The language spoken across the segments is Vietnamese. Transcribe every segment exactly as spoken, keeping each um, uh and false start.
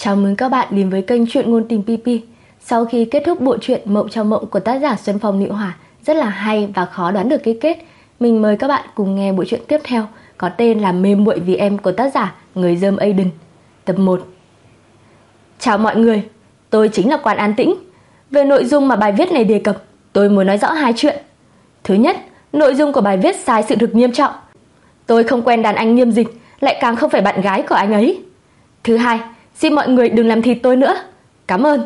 Chào mừng các bạn đến với kênh Truyện Ngôn Tình pê pê. Sau khi kết thúc bộ truyện Mộng Trong Mộng của tác giả Xuân Phong Nữ Hỏa rất là hay và khó đoán được cái kết, mình mời các bạn cùng nghe bộ truyện tiếp theo có tên là Mê Muội Vì Em của tác giả Người Dơm Aiden, tập một. Chào mọi người, tôi chính là Quan An Tĩnh. Về nội dung mà bài viết này đề cập, tôi muốn nói rõ hai chuyện. Thứ nhất, nội dung của bài viết sai sự thực nghiêm trọng. Tôi không quen đàn anh Nghiêm Dịch, lại càng không phải bạn gái của anh ấy. Thứ hai, xin mọi người đừng làm thịt tôi nữa. Cảm ơn.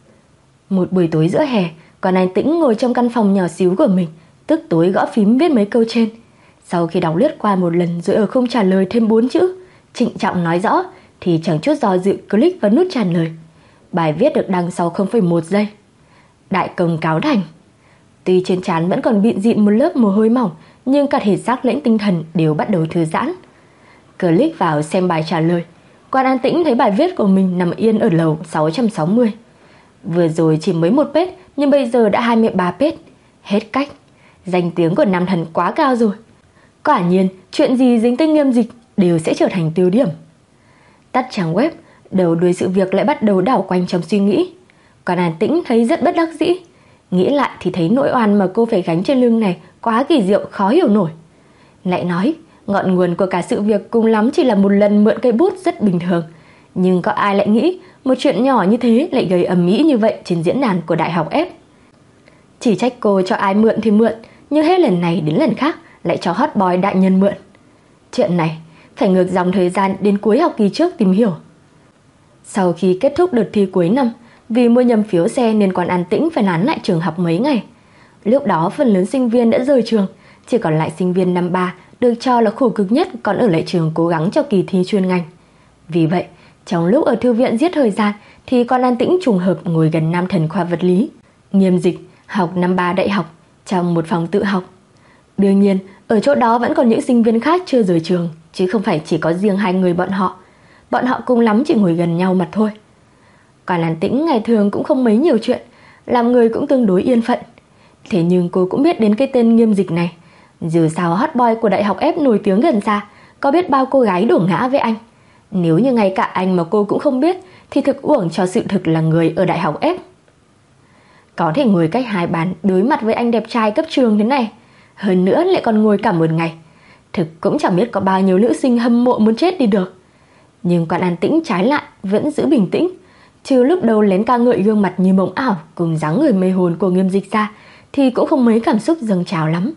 Một buổi tối giữa hè, Quan An Tĩnh ngồi trong căn phòng nhỏ xíu của mình, tức tối gõ phím viết mấy câu trên. Sau khi đọc lướt qua một lần rồi ở không trả lời thêm bốn chữ trịnh trọng nói rõ, thì chẳng chút do dự click vào nút trả lời. Bài viết được đăng sau không phẩy một giây. Đại công cáo thành. Tuy trên trán vẫn còn bịn dịn một lớp mồ hôi mỏng, nhưng cả thể xác lẫn tinh thần đều bắt đầu thư giãn. Click vào xem bài trả lời, Quan An Tĩnh thấy bài viết của mình nằm yên ở lầu sáu trăm sáu mươi. Vừa rồi chỉ mới một page, nhưng bây giờ đã hai mươi ba page. Hết cách. Danh tiếng của nam thần quá cao rồi. Quả nhiên, chuyện gì dính tới Nghiêm Dịch đều sẽ trở thành tiêu điểm. Tắt trang web, đầu đuôi sự việc lại bắt đầu đảo quanh trong suy nghĩ. Quan An Tĩnh thấy rất bất đắc dĩ. Nghĩ lại thì thấy nỗi oan mà cô phải gánh trên lưng này quá kỳ diệu khó hiểu nổi. Lại nói, ngọn nguồn của cả sự việc cùng lắm chỉ là một lần mượn cây bút rất bình thường. Nhưng có ai lại nghĩ một chuyện nhỏ như thế lại gây ầm ĩ như vậy trên diễn đàn của Đại học F. Chỉ trách cô cho ai mượn thì mượn, nhưng hết lần này đến lần khác lại cho hot boy đại nhân mượn. Chuyện này phải ngược dòng thời gian đến cuối học kỳ trước tìm hiểu. Sau khi kết thúc đợt thi cuối năm, vì mua nhầm phiếu xe nên Quan An Tĩnh phải nán lại trường học mấy ngày. Lúc đó phần lớn sinh viên đã rời trường, chỉ còn lại sinh viên năm ba được cho là khổ cực nhất còn ở lại trường cố gắng cho kỳ thi chuyên ngành. Vì vậy, trong lúc ở thư viện giết thời gian thì Quan An Tĩnh trùng hợp ngồi gần nam thần khoa vật lý Nghiêm Dịch, học năm ba đại học, trong một phòng tự học. Đương nhiên, ở chỗ đó vẫn còn những sinh viên khác chưa rời trường, chứ không phải chỉ có riêng hai người bọn họ. Bọn họ cùng lắm chỉ ngồi gần nhau mà thôi. Quan An Tĩnh ngày thường cũng không mấy nhiều chuyện, làm người cũng tương đối yên phận. Thế nhưng cô cũng biết đến cái tên Nghiêm Dịch này. Dù sao hot boy của Đại học F nổi tiếng gần xa, có biết bao cô gái đổ ngã với anh. Nếu như ngay cả anh mà cô cũng không biết thì thực uổng cho sự thực là người ở Đại học F. Có thể ngồi cách hai bàn đối mặt với anh đẹp trai cấp trường thế này, hơn nữa lại còn ngồi cả một ngày, thực cũng chẳng biết có bao nhiêu nữ sinh hâm mộ muốn chết đi được. Nhưng Quan An Tĩnh trái lại vẫn giữ bình tĩnh, trừ lúc đầu lén ca ngợi gương mặt như mộng ảo cùng dáng người mê hồn của Nghiêm Dịch ra thì cũng không mấy cảm xúc dâng trào lắm.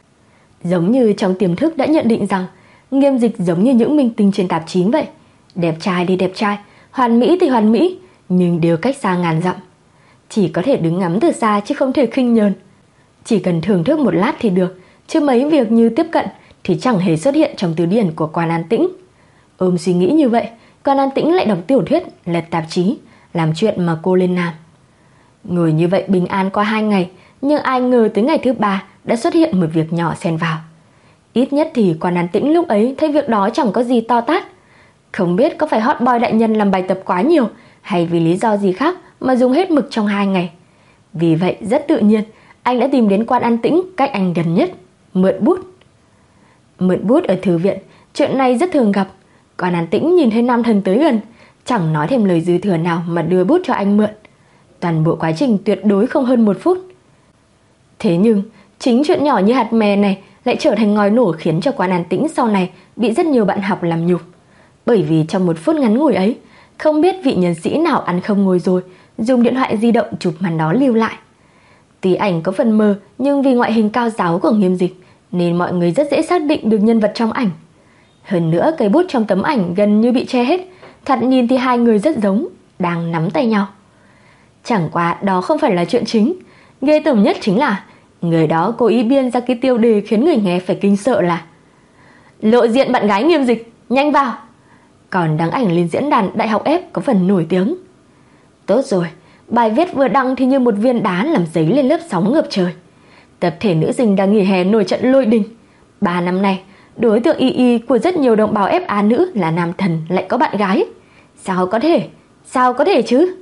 Giống như trong tiềm thức đã nhận định rằng Nghiêm Dịch giống như những minh tinh trên tạp chí vậy, đẹp trai thì đẹp trai, hoàn mỹ thì hoàn mỹ, nhưng đều cách xa ngàn dặm. Chỉ có thể đứng ngắm từ xa chứ không thể khinh nhờn. Chỉ cần thưởng thức một lát thì được, chứ mấy việc như tiếp cận thì chẳng hề xuất hiện trong từ điển của Quan An Tĩnh. Ôm suy nghĩ như vậy, Quan An Tĩnh lại đọc tiểu thuyết, lật tạp chí, làm chuyện mà cô lên làm. Ngồi như vậy bình an qua hai ngày, nhưng ai ngờ tới ngày thứ ba đã xuất hiện một việc nhỏ xen vào. Ít nhất thì Quan An Tĩnh lúc ấy thấy việc đó chẳng có gì to tát. Không biết có phải hot boy đại nhân làm bài tập quá nhiều hay vì lý do gì khác mà dùng hết mực trong hai ngày. Vì vậy rất tự nhiên anh đã tìm đến Quan An Tĩnh cách anh gần nhất, mượn bút. Mượn bút ở thư viện, chuyện này rất thường gặp. Quan An Tĩnh nhìn thấy nam thần tới gần, chẳng nói thêm lời dư thừa nào mà đưa bút cho anh mượn. Toàn bộ quá trình tuyệt đối không hơn một phút. Thế nhưng chính chuyện nhỏ như hạt mè này lại trở thành ngòi nổ khiến cho Quan An Tĩnh sau này bị rất nhiều bạn học làm nhục. Bởi vì trong một phút ngắn ngủi ấy, không biết vị nhân sĩ nào ăn không ngồi rồi dùng điện thoại di động chụp màn đó lưu lại. Tuy ảnh có phần mờ, nhưng vì ngoại hình cao ráo của Nghiêm Dịch nên mọi người rất dễ xác định được nhân vật trong ảnh. Hơn nữa cây bút trong tấm ảnh gần như bị che hết, thật nhìn thì hai người rất giống, đang nắm tay nhau. Chẳng qua đó không phải là chuyện chính. Ghê tởm nhất chính là người đó cố ý biên ra cái tiêu đề khiến người nghe phải kinh sợ là lộ diện bạn gái Nghiêm Dịch, nhanh vào. Còn đăng ảnh lên diễn đàn Đại học F có phần nổi tiếng. Tốt rồi, bài viết vừa đăng thì như một viên đá làm dấy lên lớp sóng ngập trời. Tập thể nữ sinh đang nghỉ hè nổi trận lôi đình. Ba năm nay, đối tượng y y của rất nhiều đồng bào ép a nữ là nam thần lại có bạn gái. Sao có thể? Sao có thể chứ?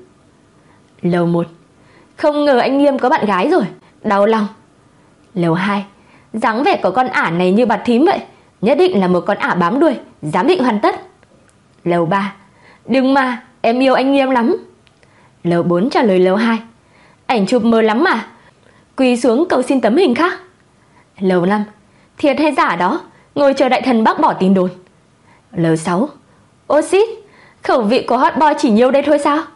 Lầu một, không ngờ anh Nghiêm có bạn gái rồi, đau lòng. Lầu hai, dáng vẻ của con ả này như bạt thím vậy, nhất định là một con ả bám đuôi, giám định hoàn tất. Lầu ba, đừng mà, em yêu anh Nghiêm lắm. Lầu bốn trả lời lầu hai, ảnh chụp mờ lắm mà, quỳ xuống cầu xin tấm hình khác. Lầu năm, thiệt hay giả đó, ngồi chờ đại thần bác bỏ tin đồn. Lầu sáu, ô xít, khẩu vị của hot boy chỉ nhiêu đây thôi sao?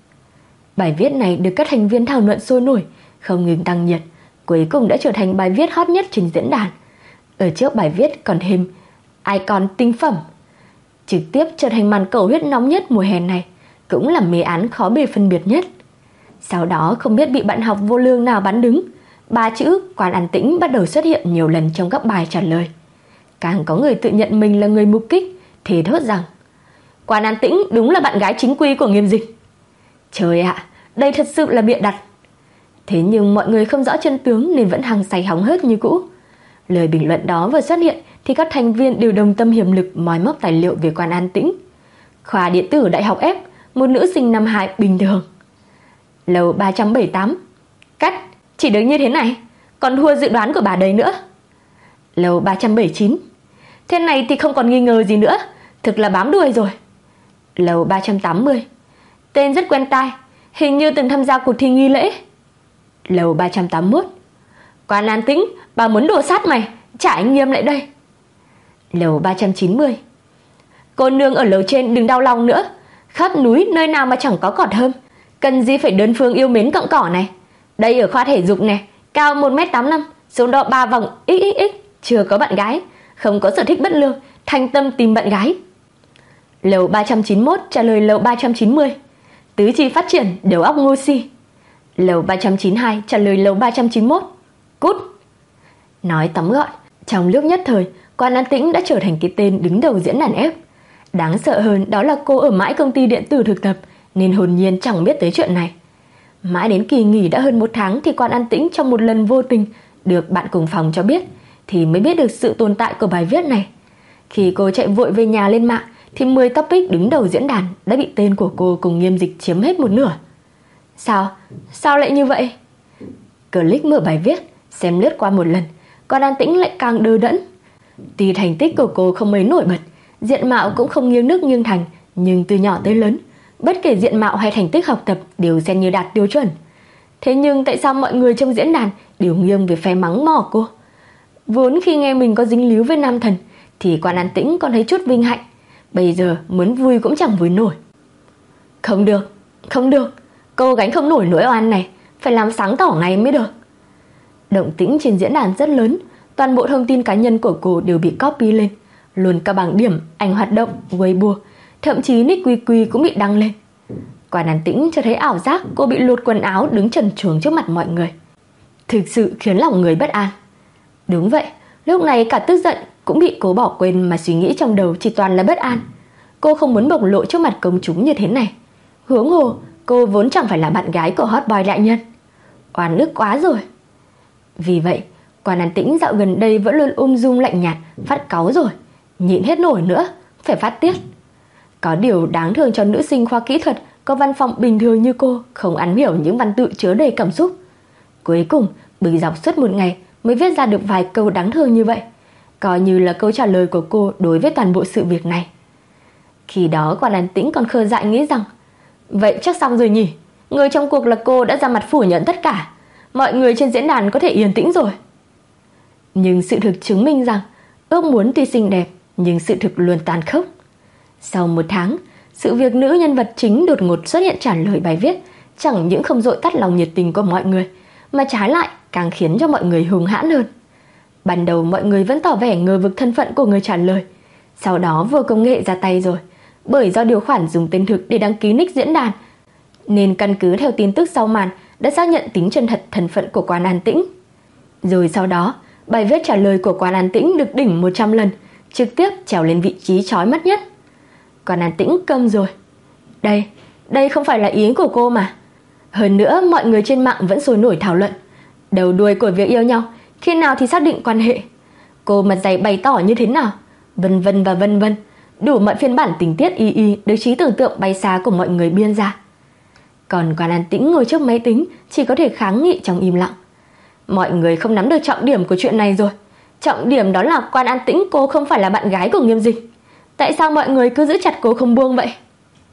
Bài viết này được các thành viên thảo luận sôi nổi, không ngừng tăng nhiệt, cuối cùng đã trở thành bài viết hot nhất trên diễn đàn. Ở trước bài viết còn thêm icon tinh phẩm, trực tiếp trở thành màn cầu huyết nóng nhất mùa hè này, cũng là mê án khó bề phân biệt nhất. Sau đó không biết bị bạn học vô lương nào bắn đứng, ba chữ Quan An Tĩnh bắt đầu xuất hiện nhiều lần trong các bài trả lời. Càng có người tự nhận mình là người mục kích, thì thốt rằng Quan An Tĩnh đúng là bạn gái chính quy của Nghiêm Dịch. Trời ạ, đây thật sự là bịa đặt. Thế nhưng mọi người không rõ chân tướng nên vẫn hăng say hóng hớt như cũ. Lời bình luận đó vừa xuất hiện thì các thành viên đều đồng tâm hiệp lực moi móc tài liệu về Quan An Tĩnh. Khoa điện tử Đại học F, một nữ sinh năm hai bình thường. Lầu ba trăm bảy mươi tám, cắt, chỉ được như thế này, còn thua dự đoán của bà đấy nữa. Lầu ba trăm bảy mươi chín, thế này thì không còn nghi ngờ gì nữa, thực là bám đuôi rồi. Lầu ba trăm tám mươi, tên rất quen tai, hình như từng tham gia cuộc thi nghi lễ. Lầu ba trăm tám mươi mốt, Quan An Tĩnh, bà muốn đổ sát mày, trả anh Nghiêm lại đây. Lầu ba trăm chín mươi, cô nương ở lầu trên đừng đau lòng nữa, khắp núi nơi nào mà chẳng có cỏ thơm, cần gì phải đơn phương yêu mến cọng cỏ này. Đây ở khoa thể dục này, cao một mét tám mươi lăm, số đo ba vòng xx xx, chưa có bạn gái, không có sở thích bất lương, thành tâm tìm bạn gái. Lầu ba trăm chín mươi mốt trả lời lầu ba trăm chín mươi, tứ chi phát triển, đầu óc ngu si. Lầu ba trăm chín mươi hai trả lời lầu ba trăm chín mươi mốt, cút. Nói tóm gọn, trong lúc nhất thời, Quan An Tĩnh đã trở thành cái tên đứng đầu diễn đàn F. Đáng sợ hơn đó là cô ở mãi công ty điện tử thực tập nên hồn nhiên chẳng biết tới chuyện này. Mãi đến kỳ nghỉ đã hơn một tháng thì Quan An Tĩnh trong một lần vô tình được bạn cùng phòng cho biết thì mới biết được sự tồn tại của bài viết này. Khi cô chạy vội về nhà lên mạng thì mười topic đứng đầu diễn đàn đã bị tên của cô cùng Nghiêm Dịch chiếm hết một nửa. Sao? Sao lại như vậy? Click mở bài viết, xem lướt qua một lần, Quan An Tĩnh lại càng đờ đẫn. Tuy thành tích của cô không mấy nổi bật, diện mạo cũng không nghiêng nước nghiêng thành, nhưng từ nhỏ tới lớn, bất kể diện mạo hay thành tích học tập đều xem như đạt tiêu chuẩn. Thế nhưng tại sao mọi người trong diễn đàn đều nghiêng về phe mắng mỏ cô? Vốn khi nghe mình có dính líu với nam thần thì Quan An Tĩnh còn thấy chút vinh hạnh, bây giờ muốn vui cũng chẳng vui nổi. Không được, không được, cô gánh không nổi nỗi oan này, phải làm sáng tỏ ngay mới được. Động tĩnh trên diễn đàn rất lớn, toàn bộ thông tin cá nhân của cô đều bị copy lên, luôn cả bảng điểm, ảnh hoạt động, Weibo, thậm chí nick quy quy cũng bị đăng lên. Quan An Tĩnh cho thấy ảo giác cô bị lột quần áo đứng trần truồng trước mặt mọi người, thực sự khiến lòng người bất an. Đúng vậy, lúc này cả tức giận cũng bị cô bỏ quên mà suy nghĩ trong đầu chỉ toàn là bất an. Cô không muốn bộc lộ trước mặt công chúng như thế này. Huống hồ, cô vốn chẳng phải là bạn gái của hot boy đại nhân. Oan ức quá rồi. Vì vậy, Quan An Tĩnh dạo gần đây vẫn luôn ung dung lạnh nhạt, phát cáu rồi, nhịn hết nổi nữa, phải phát tiết. Có điều đáng thương cho nữ sinh khoa kỹ thuật có văn phòng bình thường như cô không ăn hiểu những văn tự chứa đầy cảm xúc. Cuối cùng, bực dọc suốt một ngày mới viết ra được vài câu đáng thương như vậy, coi như là câu trả lời của cô đối với toàn bộ sự việc này. Khi đó Quan An Tĩnh còn khờ dại nghĩ rằng vậy chắc xong rồi nhỉ, người trong cuộc là cô đã ra mặt phủ nhận tất cả, mọi người trên diễn đàn có thể yên tĩnh rồi. Nhưng sự thực chứng minh rằng ước muốn tuy xinh đẹp nhưng sự thực luôn tàn khốc. Sau một tháng, sự việc nữ nhân vật chính đột ngột xuất hiện trả lời bài viết chẳng những không dội tắt lòng nhiệt tình của mọi người, mà trái lại càng khiến cho mọi người hung hãn hơn. Ban đầu mọi người vẫn tỏ vẻ ngờ vực thân phận của người trả lời, sau đó vừa công nghệ ra tay rồi, bởi do điều khoản dùng tên thực để đăng ký nick diễn đàn, nên căn cứ theo tin tức sau màn đã xác nhận tính chân thật thân phận của Quan An Tĩnh. Rồi sau đó, bài viết trả lời của Quan An Tĩnh được đỉnh một trăm lần, trực tiếp trèo lên vị trí chói mắt nhất. Quan An Tĩnh câm rồi. Đây, đây không phải là ý của cô mà. Hơn nữa, mọi người trên mạng vẫn sôi nổi thảo luận đầu đuôi của việc yêu nhau, khi nào thì xác định quan hệ, cô mặt dày bày tỏ như thế nào, vân vân và vân vân, đủ mọi phiên bản tình tiết y y được trí tưởng tượng bay xa của mọi người biên ra. Còn Quan An Tĩnh ngồi trước máy tính chỉ có thể kháng nghị trong im lặng. Mọi người không nắm được trọng điểm của chuyện này rồi. Trọng điểm đó là Quan An Tĩnh cô không phải là bạn gái của Nghiêm Dịch. Tại sao mọi người cứ giữ chặt cô không buông vậy?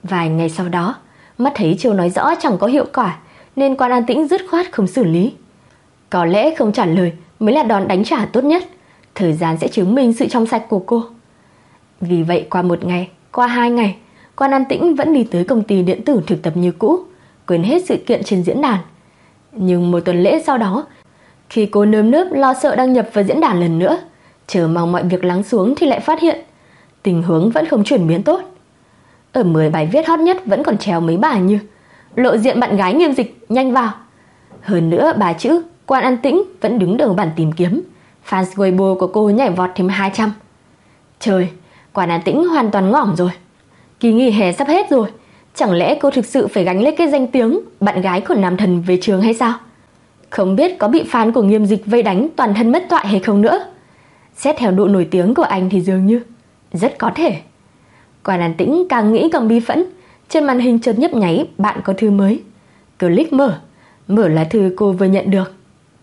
Vài ngày sau đó, mắt thấy chiêu nói rõ chẳng có hiệu quả, nên Quan An Tĩnh dứt khoát không xử lý. Có lẽ không trả lời mới là đòn đánh trả tốt nhất. Thời gian sẽ chứng minh sự trong sạch của cô. Vì vậy qua một ngày, qua hai ngày, Quan An Tĩnh vẫn đi tới công ty điện tử thực tập như cũ, quên hết sự kiện trên diễn đàn. Nhưng một tuần lễ sau đó, khi cô nơm nớp lo sợ đăng nhập vào diễn đàn lần nữa, chờ mong mọi việc lắng xuống thì lại phát hiện tình huống vẫn không chuyển biến tốt. Ở mười bài viết hot nhất vẫn còn treo mấy bài như lộ diện bạn gái Nghiêm Dịch, nhanh vào. Hơn nữa bài chữ Quan An Tĩnh vẫn đứng đầu bảng tìm kiếm. Fans Weibo của cô nhảy vọt thêm hai trăm. Trời, Quan An Tĩnh hoàn toàn ngỏm rồi. Kỳ nghỉ hè sắp hết rồi, chẳng lẽ cô thực sự phải gánh lấy cái danh tiếng bạn gái của nam thần về trường hay sao? Không biết có bị fan của Nghiêm Dịch vây đánh toàn thân mất toại hay không nữa. Xét theo độ nổi tiếng của anh thì dường như rất có thể. Quan An Tĩnh càng nghĩ càng bi phẫn. Trên màn hình chợt nhấp nháy bạn có thư mới. Click mở, mở là thư cô vừa nhận được.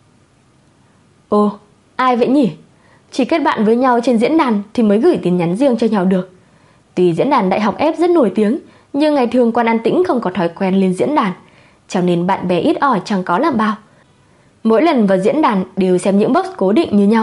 Ồ, ai vậy nhỉ? Chỉ kết bạn với nhau trên diễn đàn thì mới gửi tin nhắn riêng cho nhau được. Tuy diễn đàn Đại học F rất nổi tiếng, nhưng ngày thường Quan An Tĩnh không có thói quen lên diễn đàn, cho nên bạn bè ít ỏi chẳng có làm bao. Mỗi lần vào diễn đàn đều xem những post cố định như nhau.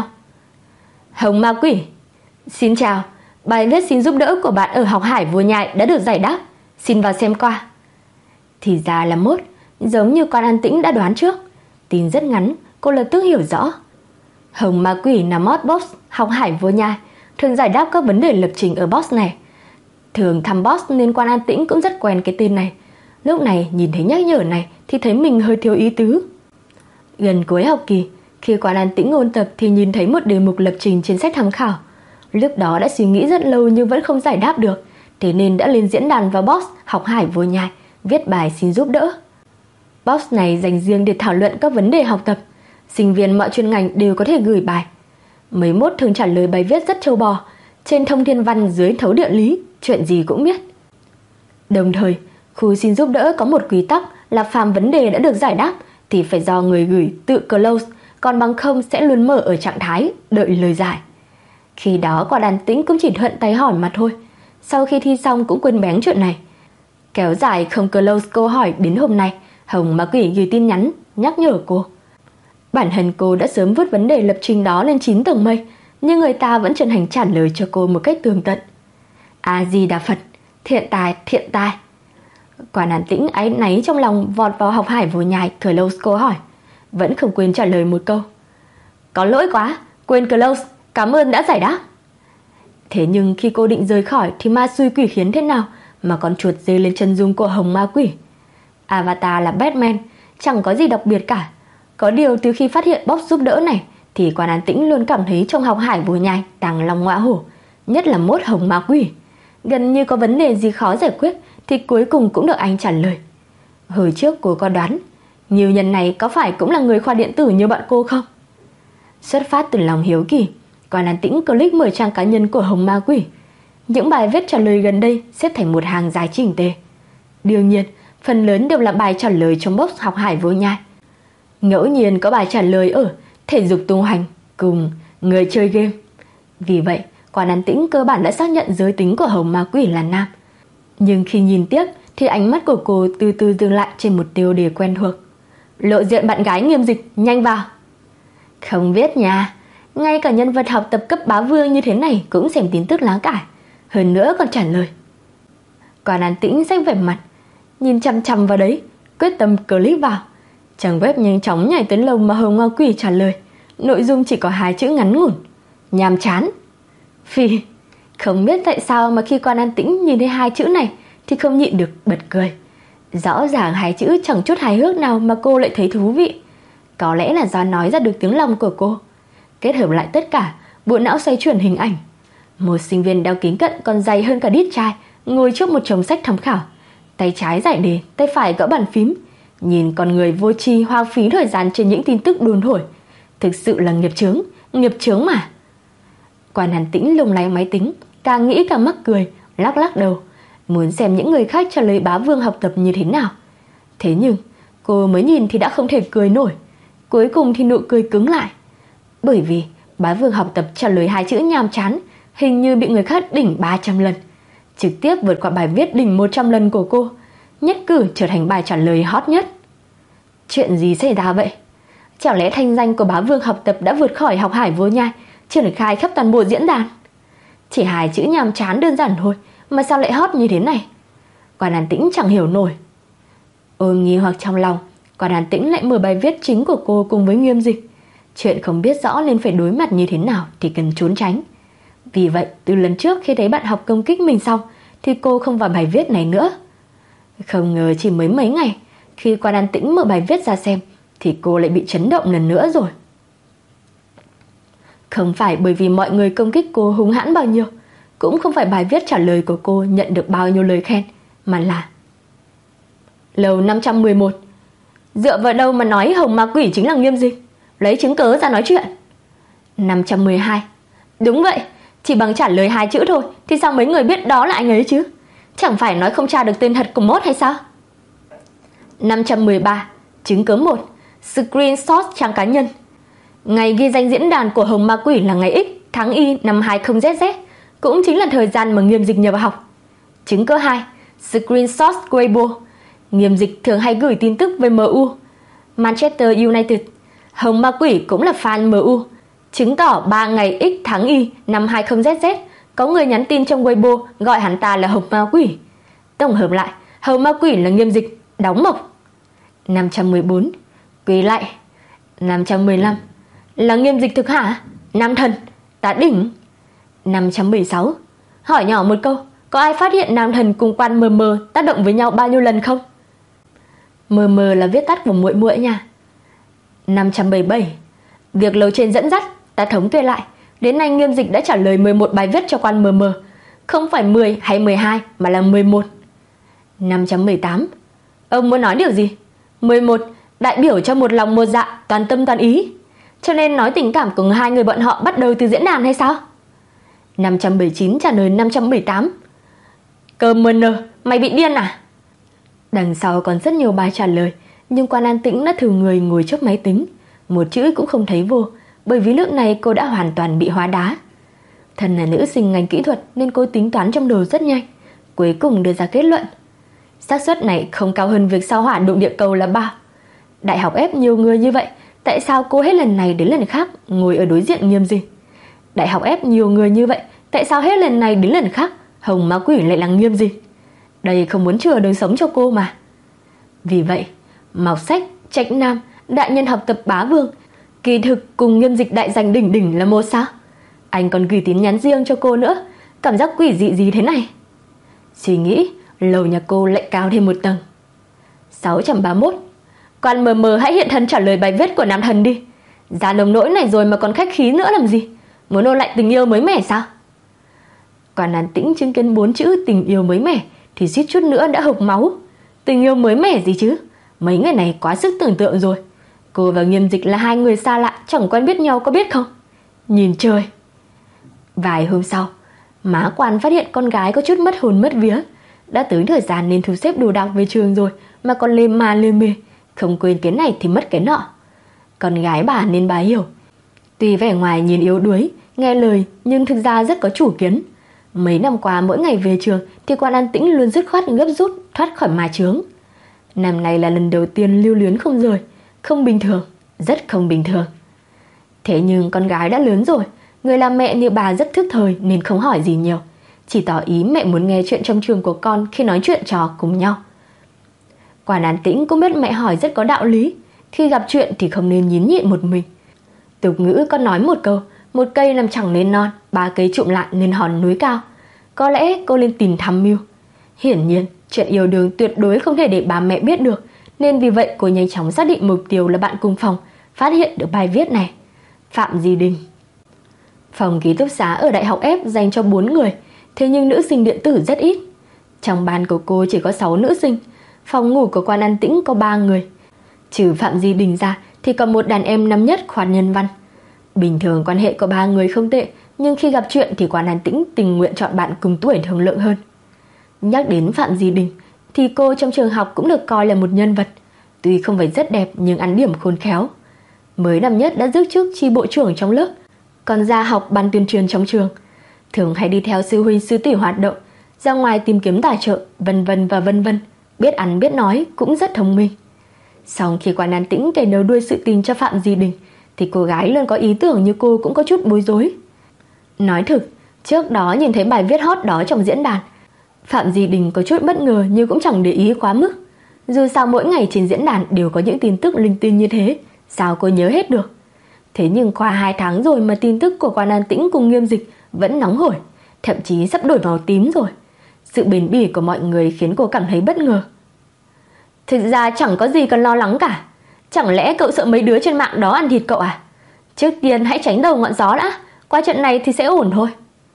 Hồng Ma Quỷ, xin chào, bài viết xin giúp đỡ của bạn ở Học Hải Vô Nhai đã được giải đáp, xin vào xem qua. Thì ra là mốt, giống như Quan An Tĩnh đã đoán trước. Tin rất ngắn, cô lập tức hiểu rõ. Hồng Ma Quỷ là mod boss Học Hải Vô Nhai, thường giải đáp các vấn đề lập trình ở boss này. Thường thăm boss nên Quan An Tĩnh cũng rất quen cái tên này. Lúc này nhìn thấy nhắc nhở này thì thấy mình hơi thiếu ý tứ. Gần cuối học kỳ, khi Quan An Tĩnh ôn tập thì nhìn thấy một đề mục lập trình trên sách tham khảo. Lúc đó đã suy nghĩ rất lâu nhưng vẫn không giải đáp được, thế nên đã lên diễn đàn vào boss Học Hải Vô Nhai viết bài xin giúp đỡ. Boss này dành riêng để thảo luận các vấn đề học tập. Sinh viên mọi chuyên ngành đều có thể gửi bài. Mấy mốt thường trả lời bài viết rất trâu bò, trên thông thiên văn dưới thấu địa lý, chuyện gì cũng biết. Đồng thời, khu xin giúp đỡ có một quy tắc là phàm vấn đề đã được giải đáp thì phải do người gửi tự close, còn bằng không sẽ luôn mở ở trạng thái đợi lời giải. Khi đó Quan An Tĩnh cũng chỉ thuận tay hỏi mà thôi. Sau khi thi xong cũng quên bén chuyện này. Kéo dài không close câu hỏi đến hôm nay, Hồng Ma Quỷ gửi tin nhắn nhắc nhở cô. Bản thân cô đã sớm vứt vấn đề lập trình đó lên chín tầng mây, nhưng người ta vẫn chân thành trả lời cho cô một cách tường tận. A Di Đà Phật, thiện tài, thiện tài. Quan An Tĩnh áy náy trong lòng vọt vào Học Hải Vô Nhai close câu hỏi, vẫn không quên trả lời một câu. Có lỗi quá, quên close, cảm ơn đã giải đáp. Thế nhưng khi cô định rời khỏi thì ma xui quỷ khiến thế nào mà con chuột dê lên chân dung của Hồng Ma Quỷ. Avatar là Batman, chẳng có gì đặc biệt cả. Có điều từ khi phát hiện box giúp đỡ này thì Quan An Tĩnh luôn cảm thấy trong Học Hải Vô Nhai tàng long ngọa hổ, nhất là mốt Hồng Ma Quỷ. Gần như có vấn đề gì khó giải quyết thì cuối cùng cũng được anh trả lời. Hồi trước cô có đoán nhiều nhân này có phải cũng là người khoa điện tử như bạn cô không? Xuất phát từ lòng hiếu kỳ, Quan An Tĩnh click mở trang cá nhân của Hồng Ma Quỷ. Những bài viết trả lời gần đây xếp thành một hàng dài chỉnh tề. Đương nhiên, phần lớn đều là bài trả lời trong box Học Hải Vô Nhai. Ngẫu nhiên có bài trả lời ở thể dục tung hoành cùng người chơi game. Vì vậy, Quan An Tĩnh cơ bản đã xác nhận giới tính của Hồng Ma Quỷ là nam. Nhưng khi nhìn tiếp thì ánh mắt của cô từ từ dừng lại trên một tiêu đề quen thuộc. Lộ diện bạn gái Nghiêm Dịch, nhanh vào. Không biết nha, ngay cả nhân vật học tập cấp bá vương như thế này cũng xem tin tức lá cải, hơn nữa còn trả lời. Quan An Tĩnh xách vẻ mặt, nhìn chăm chăm vào đấy, quyết tâm click vào. Trang web nhanh chóng nhảy tới lồng mà Hồng Ma Quỷ trả lời. Nội dung chỉ có hai chữ ngắn ngủn: nhàm chán. Phi, không biết tại sao mà khi Quan An Tĩnh nhìn thấy hai chữ này thì không nhịn được bật cười. Rõ ràng hai chữ chẳng chút hài hước nào mà cô lại thấy thú vị. Có lẽ là do nói ra được tiếng lòng của cô. Kết hợp lại tất cả, bộ não xoay chuyển hình ảnh. Một sinh viên đeo kính cận còn dày hơn cả đít trai, ngồi trước một chồng sách tham khảo. Tay trái giải đề, tay phải gõ bàn phím. Nhìn con người vô tri hoang phí thời gian trên những tin tức đồn thổi. Thực sự là nghiệp chướng, nghiệp chướng mà. Quan An Tĩnh lùng lay máy tính, càng nghĩ càng mắc cười, lắc lắc đầu, muốn xem những người khác trả lời bá vương học tập như thế nào. Thế nhưng cô mới nhìn thì đã không thể cười nổi. Cuối cùng thì nụ cười cứng lại. Bởi vì bá vương học tập trả lời hai chữ nhàm chán hình như bị người khác đỉnh ba trăm lần. trực tiếp vượt qua bài viết đỉnh một trăm lần của cô, nhất cử trở thành bài trả lời hot nhất. Chuyện gì xảy ra vậy? Chẳng lẽ thanh danh của bá vương học tập đã vượt khỏi học hải vô nhai, triển khai khắp toàn bộ diễn đàn? Chỉ hai chữ nhàm chán đơn giản thôi mà sao lại hot như thế này? Quan An Tĩnh chẳng hiểu nổi. Ôm nghi hoặc trong lòng, Quan An Tĩnh lại mở bài viết chính của cô cùng với Nghiêm Dịch. Chuyện không biết rõ nên phải đối mặt như thế nào thì cần trốn tránh. Vì vậy từ lần trước khi thấy bạn học công kích mình xong thì cô không vào bài viết này nữa. Không ngờ chỉ mới mấy ngày, khi Quan An Tĩnh mở bài viết ra xem thì cô lại bị chấn động lần nữa rồi. Không phải bởi vì mọi người công kích cô hung hãn bao nhiêu, cũng không phải bài viết trả lời của cô nhận được bao nhiêu lời khen, mà là Lầu năm trăm mười một. Dựa vào đâu mà nói Hồng Ma Quỷ chính là Nghiêm Dịch? Lấy chứng cớ ra nói chuyện. năm trăm mười hai. Đúng vậy, chỉ bằng trả lời hai chữ thôi thì sao mấy người biết đó là anh ấy chứ? Chẳng phải nói không tra được tên thật của mốt hay sao? năm trăm mười ba. Chứng cớ một. Screenshot trang cá nhân. Ngày ghi danh diễn đàn của Hồng Ma Quỷ là ngày X tháng Y năm hai không Z Z, cũng chính là thời gian mà Nghiêm Dịch nhập học. Chứng cớ hai. Screenshot Weibo. Nghiêm Dịch thường hay gửi tin tức về em u, Manchester United. Hồng Ma Quỷ cũng là fan em u, chứng tỏ ba ngày X tháng Y năm hai không Z Z có người nhắn tin trong Weibo gọi hắn ta là Hồng Ma Quỷ. Tổng hợp lại, Hồng Ma Quỷ là Nghiêm Dịch đóng mộc. năm trăm mười bốn. Quỳ lại. năm trăm mười lăm. Là Nghiêm Dịch thực hả? Nam thần, ta đỉnh. năm trăm mười sáu. Hỏi nhỏ một câu, có ai phát hiện nam thần cùng quan mờ mờ tác động với nhau bao nhiêu lần không? Mờ mờ là viết tắt của muội muội nha. năm trăm bảy mươi bảy. Việc lầu trên dẫn dắt, ta thống kê lại, đến nay Nghiêm Dịch đã trả lời mười một bài viết cho quan mờ mờ, không phải mười hay mười hai mà là mười một. năm trăm mười tám. Ông muốn nói điều gì? mười một. Đại biểu cho một lòng một dạ, toàn tâm toàn ý, cho nên nói tình cảm của hai người bọn họ bắt đầu từ diễn đàn hay sao? năm trăm bảy mươi chín trả lời năm trăm bảy mươi tám. Cơ mờ nờ, mày bị điên à? Đằng sau còn rất nhiều bài trả lời, nhưng Quan An Tĩnh đã thử người ngồi trước máy tính, một chữ cũng không thấy vô, bởi vì lúc này cô đã hoàn toàn bị hóa đá. Thân là nữ sinh ngành kỹ thuật nên cô tính toán trong đầu rất nhanh, cuối cùng đưa ra kết luận. Xác suất này không cao hơn việc sao hỏa đụng địa cầu là bao. Đại học ép nhiều người như vậy, tại sao cô hết lần này đến lần khác ngồi ở đối diện Nghiêm Dịch? Đại học ép nhiều người như vậy, tại sao hết lần này đến lần khác Hồng Ma Quỷ lại là Nghiêm Dịch? Đây không muốn chừa đời sống cho cô mà. Vì vậy, Mọc Sách, Trạch Nam, đại nhân học tập bá vương, kỳ thực cùng Nghiêm Dịch đại giành đỉnh đỉnh là một sao? Anh còn gửi tin nhắn riêng cho cô nữa, cảm giác quỷ dị gì thế này? Suy nghĩ, lầu nhà cô lại cao thêm một tầng. sáu trăm ba mươi mốt. Quan mờ mờ hãy hiện thân trả lời bài viết của nam thần đi. Ra nông nỗi này rồi mà còn khách khí nữa làm gì? Muốn ôn lại tình yêu mới mẻ sao? Quan An Tĩnh chứng kiến bốn chữ tình yêu mới mẻ thì suýt chút nữa đã hộc máu. Tình yêu mới mẻ gì chứ? Mấy người này quá sức tưởng tượng rồi. Cô và Nghiêm Dịch là hai người xa lạ, chẳng quen biết nhau có biết không? Nhìn trời. Vài hôm sau, má Quan phát hiện con gái có chút mất hồn mất vía. Đã tới thời gian nên thu xếp đồ đạc về trường rồi mà còn lê ma lê mê, không quên cái này thì mất cái nọ. Con gái bà nên bà hiểu. Tuy vẻ ngoài nhìn yếu đuối, nghe lời nhưng thực ra rất có chủ kiến. Mấy năm qua mỗi ngày về trường thì Quan An Tĩnh luôn dứt khoát gấp rút thoát khỏi mà chướng. Năm nay là lần đầu tiên lưu luyến không rời, không bình thường, rất không bình thường. Thế nhưng con gái đã lớn rồi, người làm mẹ như bà rất thức thời nên không hỏi gì nhiều, chỉ tỏ ý mẹ muốn nghe chuyện trong trường của con khi nói chuyện trò cùng nhau. Quan An Tĩnh cũng biết mẹ hỏi rất có đạo lý, khi gặp chuyện thì không nên nhín nhịn một mình. Tục ngữ có nói một câu, một cây làm chẳng nên non, ba cây trụm lại nên hòn núi cao. Có lẽ cô lên tìm tham mưu. Hiển nhiên, chuyện yêu đương tuyệt đối không thể để bà mẹ biết được, nên vì vậy cô nhanh chóng xác định mục tiêu là bạn cùng phòng, phát hiện được bài viết này. Phạm Di Đình. Phòng ký túc xá ở Đại học F dành cho bốn người, thế nhưng nữ sinh điện tử rất ít. Trong ban của cô chỉ có sáu nữ sinh, phòng ngủ của Quan An Tĩnh có ba người. Trừ Phạm Di Đình ra thì còn một đàn em năm nhất khoa nhân văn. Bình thường quan hệ của ba người không tệ, nhưng khi gặp chuyện thì Quan An Tĩnh tình nguyện chọn bạn cùng tuổi thương lượng hơn. Nhắc đến Phạm Di Đình thì cô trong trường học cũng được coi là một nhân vật, tuy không phải rất đẹp nhưng ăn điểm khôn khéo. Mới năm nhất đã giữ chức chi bộ trưởng trong lớp, còn ra học ban tuyên truyền trong trường. Thường hay đi theo sư huynh sư tỷ hoạt động, ra ngoài tìm kiếm tài trợ, vân vân và vân vân, biết ăn biết nói, cũng rất thông minh. Xong khi Quan An Tĩnh kể đầu đuôi sự tình cho Phạm Di Đình thì cô gái luôn có ý tưởng như cô cũng có chút bối rối. Nói thực, trước đó nhìn thấy bài viết hot đó trong diễn đàn, Phạm Di Đình có chút bất ngờ nhưng cũng chẳng để ý quá mức. Dù sao mỗi ngày trên diễn đàn đều có những tin tức linh tinh như thế, sao cô nhớ hết được. Thế nhưng qua hai tháng rồi mà tin tức của Quan An Tĩnh cùng Nghiêm Dịch vẫn nóng hổi, thậm chí sắp đổi màu tím rồi. Sự bền bỉ của mọi người khiến cô cảm thấy bất ngờ. Thực ra chẳng có gì cần lo lắng cả. Chẳng lẽ cậu sợ mấy đứa trên mạng đó ăn thịt cậu à? Trước tiên hãy tránh đầu ngọn gió đã, qua trận này thì sẽ ổn thôi.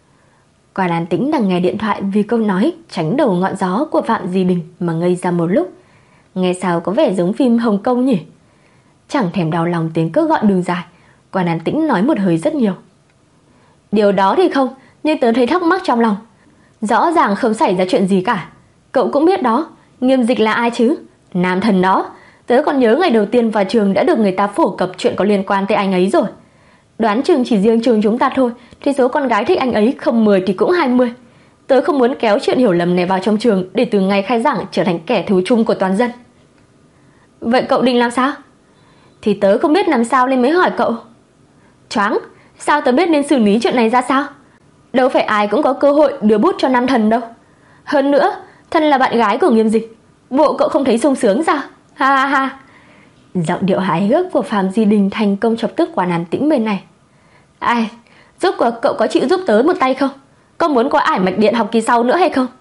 Quan An Tĩnh đang nghe điện thoại vì câu nói tránh đầu ngọn gió của Phạm Di Đình mà ngây ra một lúc. Nghe sao có vẻ giống phim Hồng Kông nhỉ? Chẳng thèm đau lòng tiếng cước gọi đường dài, Quan An Tĩnh nói một hơi rất nhiều. Điều đó thì không, nhưng tớ thấy thắc mắc trong lòng. Rõ ràng không xảy ra chuyện gì cả. Cậu cũng biết đó, Nghiêm Dịch là ai chứ? Nam thần đó. Tớ còn nhớ ngày đầu tiên vào trường đã được người ta phổ cập chuyện có liên quan tới anh ấy rồi. Đoán chừng chỉ riêng trường chúng ta thôi thì số con gái thích anh ấy không mười thì cũng hai mươi. Tớ không muốn kéo chuyện hiểu lầm này vào trong trường để từ ngày khai giảng trở thành kẻ thù chung của toàn dân. Vậy cậu định làm sao? Thì tớ không biết làm sao nên mới hỏi cậu. Choáng, sao tớ biết nên xử lý chuyện này ra sao? Đâu phải ai cũng có cơ hội đưa bút cho nam thần đâu. Hơn nữa, thân là bạn gái của Nghiêm Dịch, bộ cậu không thấy sung sướng sao? Ha ha ha. Giọng điệu hài hước của Phạm Di Đình thành công chọc tức Quan An Tĩnh bên này. Ai, giúp của cậu có chịu giúp tớ một tay không? Có muốn qua ải mạch điện học kỳ sau nữa hay không?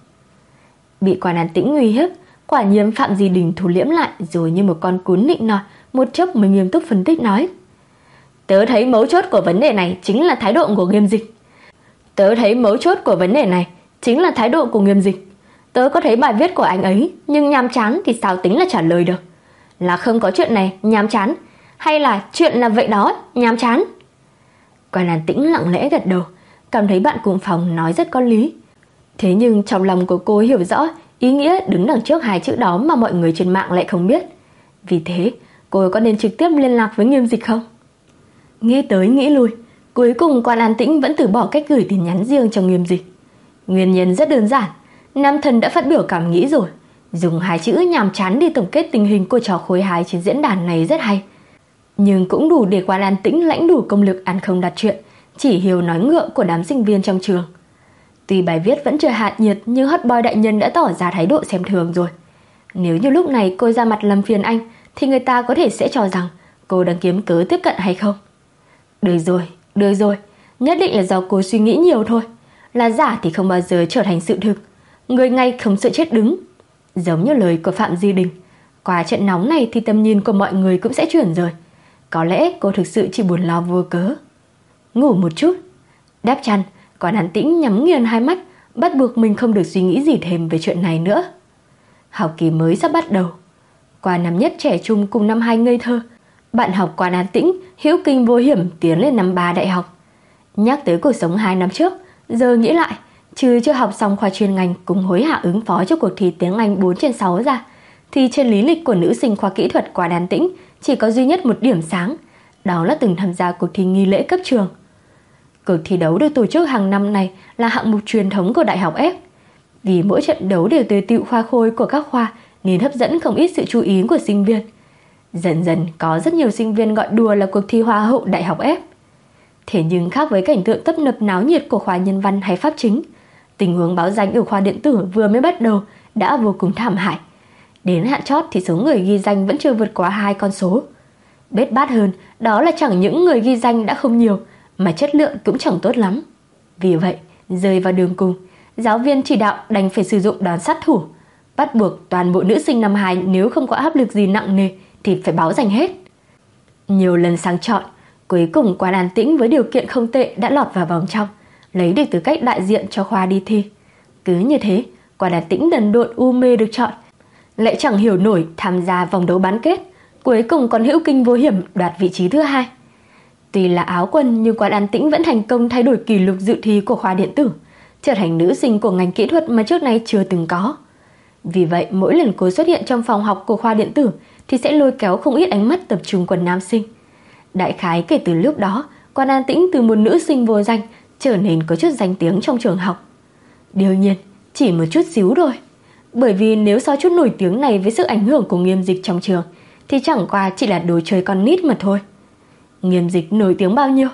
Bị Quan An Tĩnh uy hiếp, quả nhiên Phạm Di Đình thu liễm lại rồi như một con cún nịnh nọt, một chốc mới nghiêm túc phân tích nói. Tớ thấy mấu chốt của vấn đề này chính là thái độ của Nghiêm Dịch. Tớ thấy mấu chốt của vấn đề này chính là thái độ của Nghiêm Dịch. Tớ có thấy bài viết của anh ấy, nhưng nhàm chán thì sao tính là trả lời được? Là không có chuyện này, nhàm chán, hay là chuyện là vậy đó, nhàm chán? Quan An Tĩnh lặng lẽ gật đầu, cảm thấy bạn cùng phòng nói rất có lý. Thế nhưng trong lòng của cô hiểu rõ ý nghĩa đứng đằng trước hai chữ đó mà mọi người trên mạng lại không biết. Vì thế, cô có nên trực tiếp liên lạc với Nghiêm Dịch không? Nghĩ tới nghĩ lui, cuối cùng Quan An Tĩnh vẫn từ bỏ cách gửi tin nhắn riêng cho Nghiêm Dịch. Nguyên nhân rất đơn giản, nam thần đã phát biểu cảm nghĩ rồi. Dùng hai chữ nhàm chán để tổng kết tình hình của trò khối hài trên diễn đàn này rất hay. Nhưng cũng đủ để Quan An Tĩnh lãnh đủ công lực ăn không đặt chuyện, chỉ hiểu nói ngựa của đám sinh viên trong trường. Tuy bài viết vẫn chưa hạ nhiệt nhưng hot boy đại nhân đã tỏ ra thái độ xem thường rồi. Nếu như lúc này cô ra mặt làm phiền anh thì người ta có thể sẽ cho rằng cô đang kiếm cớ tiếp cận hay không. Được rồi, được rồi, nhất định là do cô suy nghĩ nhiều thôi. Là giả thì không bao giờ trở thành sự thực. Người ngay không sợ chết đứng. Giống như lời của Phạm Di Đình, qua trận nóng này thì tầm nhìn của mọi người cũng sẽ chuyển rồi. Có lẽ cô thực sự chỉ buồn lo vô cớ. Ngủ một chút. Đáp chăn, Quan An Tĩnh nhắm nghiền hai mắt, bắt buộc mình không được suy nghĩ gì thêm về chuyện này nữa. Học kỳ mới sắp bắt đầu. Qua năm nhất trẻ trung cùng năm hai ngây thơ, bạn học Quan An Tĩnh hữu kinh vô hiểm tiến lên năm ba đại học. Nhắc tới cuộc sống hai năm trước, giờ nghĩ lại, trừ chưa học xong khoa chuyên ngành cùng hối hả ứng phó cho cuộc thi tiếng Anh bốn trên sáu ra, thì trên lý lịch của nữ sinh khoa kỹ thuật Quan An Tĩnh chỉ có duy nhất một điểm sáng, đó là từng tham gia cuộc thi nghi lễ cấp trường. Cuộc thi đấu được tổ chức hàng năm này là hạng mục truyền thống của Đại học F. Vì mỗi trận đấu đều tề tựu khoa khôi của các khoa nên hấp dẫn không ít sự chú ý của sinh viên. Dần dần có rất nhiều sinh viên gọi đùa là cuộc thi Hoa hậu Đại học F. Thế nhưng khác với cảnh tượng tấp nập náo nhiệt của khoa nhân văn hay pháp chính, tình huống báo danh ở khoa điện tử vừa mới bắt đầu đã vô cùng thảm hại. Đến hạn chót thì số người ghi danh vẫn chưa vượt quá hai con số. Bết bát hơn, đó là chẳng những người ghi danh đã không nhiều, mà chất lượng cũng chẳng tốt lắm. Vì vậy, rơi vào đường cùng, giáo viên chỉ đạo đành phải sử dụng đòn sát thủ, bắt buộc toàn bộ nữ sinh năm hai nếu không có áp lực gì nặng nề thì phải báo danh hết. Nhiều lần sang chọn, cuối cùng Quan An Tĩnh với điều kiện không tệ đã lọt vào vòng trong, lấy được tư cách đại diện cho khoa đi thi. Cứ như thế, Quan An Tĩnh đần độn u mê được chọn, lại chẳng hiểu nổi tham gia vòng đấu bán kết, cuối cùng còn hữu kinh vô hiểm đoạt vị trí thứ hai. Tuy là áo quân nhưng Quan An Tĩnh vẫn thành công thay đổi kỷ lục dự thi của khoa điện tử, trở thành nữ sinh của ngành kỹ thuật mà trước nay chưa từng có. Vì vậy, mỗi lần cô xuất hiện trong phòng học của khoa điện tử thì sẽ lôi kéo không ít ánh mắt tập trung của nam sinh. Đại khái kể từ lúc đó, Quan An Tĩnh từ một nữ sinh vô danh trở nên có chút danh tiếng trong trường học. Đương nhiên, Chỉ một chút xíu thôi. Bởi vì nếu so chút nổi tiếng này với sự ảnh hưởng của Nghiêm Dịch trong trường thì chẳng qua chỉ là đồ chơi con nít mà thôi. Nghiêm Dịch nổi tiếng bao nhiêu?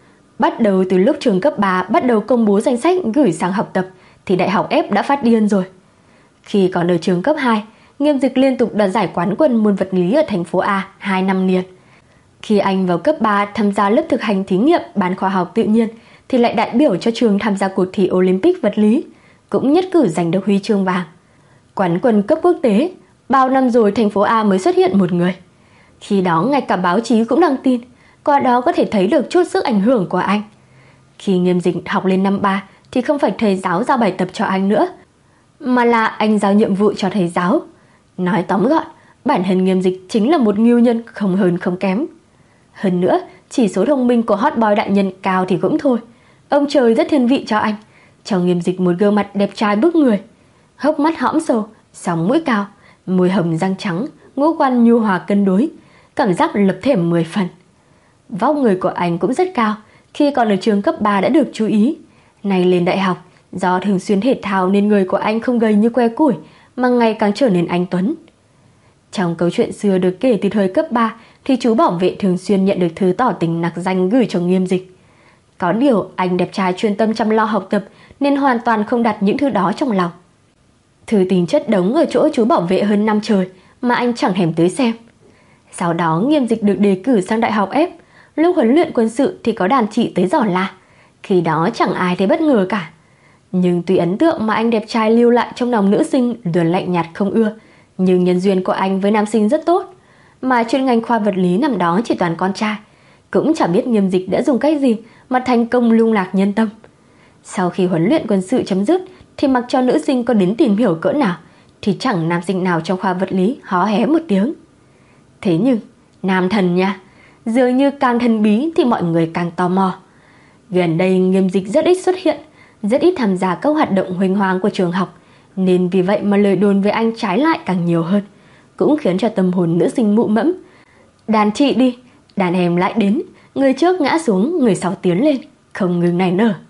Bắt đầu từ lúc trường cấp ba bắt đầu công bố danh sách gửi sang học tập thì đại học F đã phát điên rồi. Khi còn ở trường cấp hai, Nghiêm Dịch liên tục đoạt giải quán quân môn vật lý ở thành phố A hai năm liền. Khi anh vào cấp ba tham gia lớp thực hành thí nghiệm bán khoa học tự nhiên thì lại đại biểu cho trường tham gia cuộc thi Olympic vật lý, cũng nhất cử giành được huy chương vàng. Quán quân cấp quốc tế, bao năm rồi thành phố A mới xuất hiện một người. Khi đó ngay cả báo chí cũng đăng tin, qua đó có thể thấy được chút sức ảnh hưởng của anh. Khi Nghiêm Dịch học lên năm ba thì không phải thầy giáo giao bài tập cho anh nữa, mà là anh giao nhiệm vụ cho thầy giáo. Nói tóm gọn, bản thân Nghiêm Dịch chính là một ngưu nhân không hơn không kém. Hơn nữa, chỉ số thông minh của hot boy đại nhân cao thì cũng thôi, ông trời rất thiên vị cho anh, cho Nghiêm Dịch một gương mặt đẹp trai bức người, hốc mắt hõm sâu, sóng mũi cao, môi hồng răng trắng, ngũ quan nhu hòa cân đối, cảm giác lập thể mười phần. Vóc người của anh cũng rất cao, khi còn ở trường cấp ba đã được chú ý. Nay lên đại học, do thường xuyên thể thao nên người của anh không gầy như que củi mà ngày càng trở nên anh tuấn. Trong câu chuyện xưa được kể từ thời cấp ba thì chú bảo vệ thường xuyên nhận được thư tỏ tình nặc danh gửi cho Nghiêm Dịch. Có điều anh đẹp trai chuyên tâm chăm lo học tập nên hoàn toàn không đặt những thứ đó trong lòng. Thư tình chất đống ở chỗ chú bảo vệ hơn năm trời mà anh chẳng thèm tới xem. Sau đó Nghiêm Dịch được đề cử sang đại học F. Lúc huấn luyện quân sự thì có đàn chị tới giỏ la. Khi đó chẳng ai thấy bất ngờ cả. Nhưng tuy ấn tượng mà anh đẹp trai lưu lại trong lòng nữ sinh luôn lạnh nhạt không ưa, nhưng nhân duyên của anh với nam sinh rất tốt. Mà chuyên ngành khoa vật lý năm đó chỉ toàn con trai. Cũng chẳng biết Nghiêm Dịch đã dùng cách gì mà thành công lung lạc nhân tâm. Sau khi huấn luyện quân sự chấm dứt thì mặc cho nữ sinh có đến tìm hiểu cỡ nào thì chẳng nam sinh nào trong khoa vật lý hó hé một tiếng. Thế nhưng nam thần nha, dường như càng thần bí thì mọi người càng tò mò. Gần đây Nghiêm Dịch rất ít xuất hiện, rất ít tham gia các hoạt động huênh hoang của trường học, nên vì vậy mà lời đồn về anh trái lại càng nhiều hơn, cũng khiến cho tâm hồn nữ sinh mụ mẫm. Đàn chị đi, đàn em lại đến, người trước ngã xuống, người sau tiến lên, không ngừng nảy nở.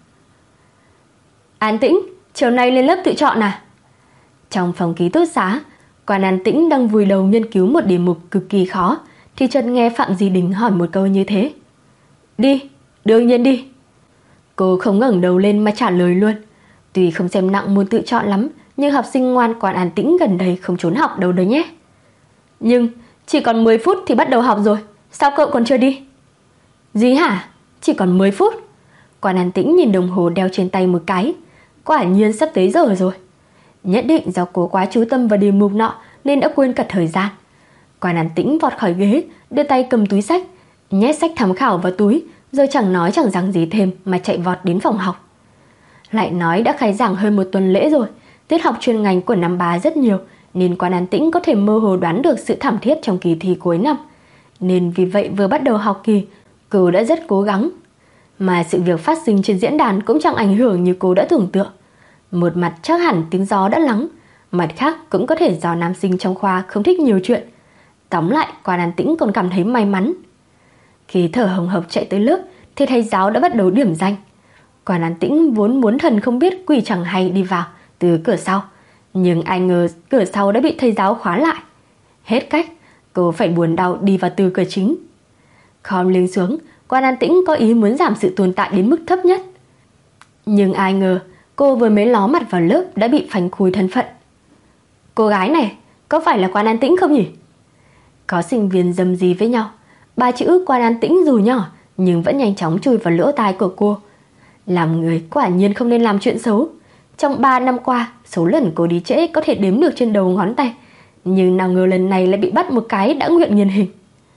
An Tĩnh, chiều nay lên lớp tự chọn à? Trong phòng ký túc xá, Quan An Tĩnh đang vùi đầu nghiên cứu một đề mục cực kỳ khó, thì chợt nghe Phạm Di Đình hỏi một câu như thế. Đi, đương nhiên đi. Cô không ngẩng đầu lên mà trả lời luôn. Tuy không xem nặng môn tự chọn lắm, nhưng học sinh ngoan Quan An Tĩnh gần đây không trốn học đâu đấy nhé. Nhưng chỉ còn mười phút thì bắt đầu học rồi, sao cậu còn chưa đi? Gì hả? Chỉ còn mười phút? Quan An Tĩnh nhìn đồng hồ đeo trên tay một cái. Quả nhiên sắp tới giờ rồi. Nhất định do cô quá chú tâm vào đề mục nọ nên đã quên cả thời gian. Quan An Tĩnh vọt khỏi ghế, đưa tay cầm túi sách, nhét sách tham khảo vào túi, rồi chẳng nói chẳng rằng gì thêm mà chạy vọt đến phòng học. Lại nói đã khai giảng hơn một tuần lễ rồi, tiết học chuyên ngành của năm ba rất nhiều, nên Quan An Tĩnh có thể mơ hồ đoán được sự thảm thiết trong kỳ thi cuối năm. Nên vì vậy vừa bắt đầu học kỳ, cô đã rất cố gắng. Mà sự việc phát sinh trên diễn đàn cũng chẳng ảnh hưởng như cô đã tưởng tượng. Một mặt chắc hẳn tiếng gió đã lắng, mặt khác cũng có thể do nam sinh trong khoa không thích nhiều chuyện. Tóm lại, Quan An Tĩnh còn cảm thấy may mắn. Khi thở hồng hộc chạy tới lớp thì thầy giáo đã bắt đầu điểm danh. Quan An Tĩnh vốn muốn thần không biết quỷ chẳng hay đi vào từ cửa sau, nhưng ai ngờ cửa sau đã bị thầy giáo khóa lại. Hết cách, cô phải buồn đau đi vào từ cửa chính. Khom lưng xuống, Quan An Tĩnh có ý muốn giảm sự tồn tại đến mức thấp nhất. Nhưng ai ngờ cô vừa mới ló mặt vào lớp đã bị phanh phui thân phận. Cô gái này, có phải là Quan An Tĩnh không nhỉ? Có sinh viên dầm gì với nhau, ba chữ Quan An Tĩnh dù nhỏ nhưng vẫn nhanh chóng chui vào lỗ tai của cô. Làm người quả nhiên không nên làm chuyện xấu. Trong ba năm qua, số lần cô đi trễ có thể đếm được trên đầu ngón tay, nhưng nào ngờ lần này lại bị bắt một cái đã nguyện nghiền hình.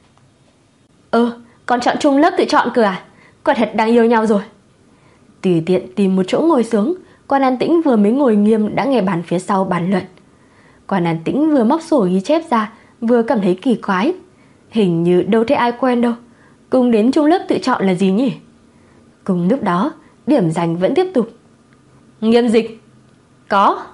Ơ, còn chọn chung lớp tự chọn cơ à? Quả thật đang yêu nhau rồi. Tùy tiện tìm một chỗ ngồi xuống, Quan An Tĩnh vừa mới ngồi nghiêm đã nghe bàn phía sau bàn luận. Quan An Tĩnh vừa móc sổ ghi chép ra, vừa cảm thấy kỳ quái. Hình như đâu thấy ai quen đâu. Cùng đến chung lớp tự chọn là gì nhỉ? Cùng lúc đó, điểm danh vẫn tiếp tục. Nghiêm Dịch. Có.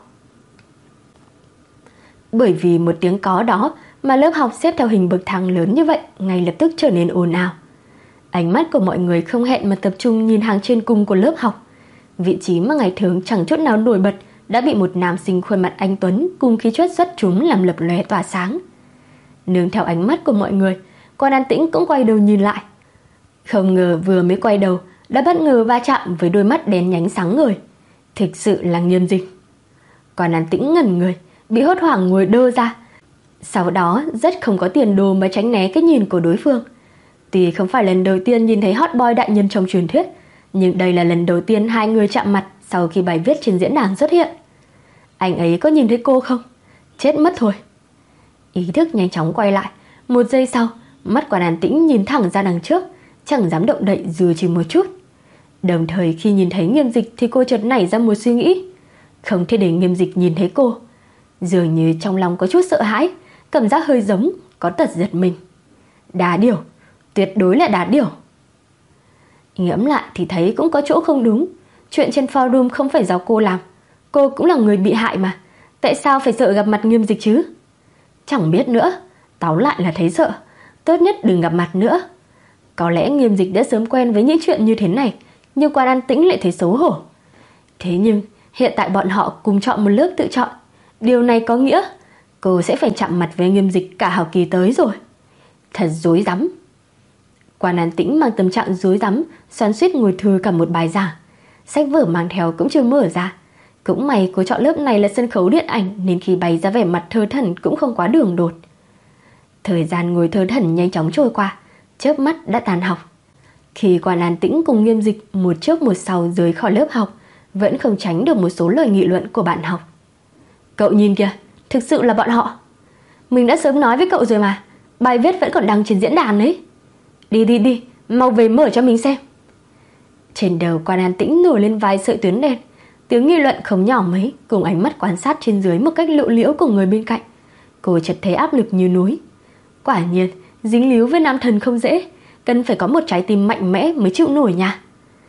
Bởi vì một tiếng có đó mà lớp học xếp theo hình bậc thang lớn như vậy ngay lập tức trở nên ồn ào. Ánh mắt của mọi người không hẹn mà tập trung nhìn hàng trên cùng của lớp học. Vị trí mà ngày thường chẳng chút nào nổi bật đã bị một nam sinh khuôn mặt anh tuấn cùng khí chất xuất chúng làm lập lòe tỏa sáng. Nương theo ánh mắt của mọi người, Quan An Tĩnh cũng quay đầu nhìn lại. Không ngờ vừa mới quay đầu đã bất ngờ va chạm với đôi mắt đen nhánh sáng ngời. Thực sự là Nghiêm Dịch. Quan An Tĩnh ngẩn người, bị hốt hoảng ngồi đơ ra. Sau đó rất không có tiền đồ mà tránh né cái nhìn của đối phương. Tuy không phải lần đầu tiên nhìn thấy hot boy đại nhân trong truyền thuyết, nhưng đây là lần đầu tiên hai người chạm mặt sau khi bài viết trên diễn đàn xuất hiện. Anh ấy có nhìn thấy cô không? Chết mất thôi. Ý thức nhanh chóng quay lại. Một giây sau, mắt Quan An Tĩnh nhìn thẳng ra đằng trước, chẳng dám động đậy dù chỉ một chút. Đồng thời khi nhìn thấy Nghiêm Dịch thì cô chợt nảy ra một suy nghĩ. Không thể để Nghiêm Dịch nhìn thấy cô. Dường như trong lòng có chút sợ hãi, cảm giác hơi giống, có tật giật mình. Đá điểu, tuyệt đối là đá điểu. Ngẫm lại thì thấy cũng có chỗ không đúng. Chuyện trên forum không phải do cô làm. Cô cũng là người bị hại mà. Tại sao phải sợ gặp mặt Nghiêm Dịch chứ? Chẳng biết nữa. Tóm lại là thấy sợ. Tốt nhất đừng gặp mặt nữa. Có lẽ Nghiêm Dịch đã sớm quen với những chuyện như thế này, nhưng Quan An Tĩnh lại thấy xấu hổ. Thế nhưng hiện tại bọn họ cùng chọn một lớp tự chọn. Điều này có nghĩa cô sẽ phải chạm mặt với Nghiêm Dịch cả học kỳ tới rồi. Thật rối rắm. Quan An Tĩnh mang tâm trạng rối rắm, xoắn xuýt ngồi thư cả một bài giảng. Sách vở mang theo cũng chưa mở ra. Cũng may cô chọn lớp này là sân khấu điện ảnh, nên khi bày ra vẻ mặt thơ thẩn cũng không quá đường đột. Thời gian ngồi thơ thẩn nhanh chóng trôi qua, chớp mắt đã tàn học. Khi Quan An Tĩnh cùng Nghiêm Dịch một trước một sau rời khỏi lớp học, vẫn không tránh được một số lời nghị luận của bạn học. Cậu nhìn kìa, thực sự là bọn họ. Mình đã sớm nói với cậu rồi mà, bài viết vẫn còn đăng trên diễn đàn đấy. Đi đi đi, mau về mở cho mình xem. Trên đầu Quan An Tĩnh nổi lên vài sợi tuyến đen. Tiếng nghị luận không nhỏ mấy, cùng ánh mắt quan sát trên dưới một cách lộ liễu của người bên cạnh. Cô chợt thấy áp lực như núi. Quả nhiên, dính líu với nam thần không dễ, cần phải có một trái tim mạnh mẽ mới chịu nổi nha.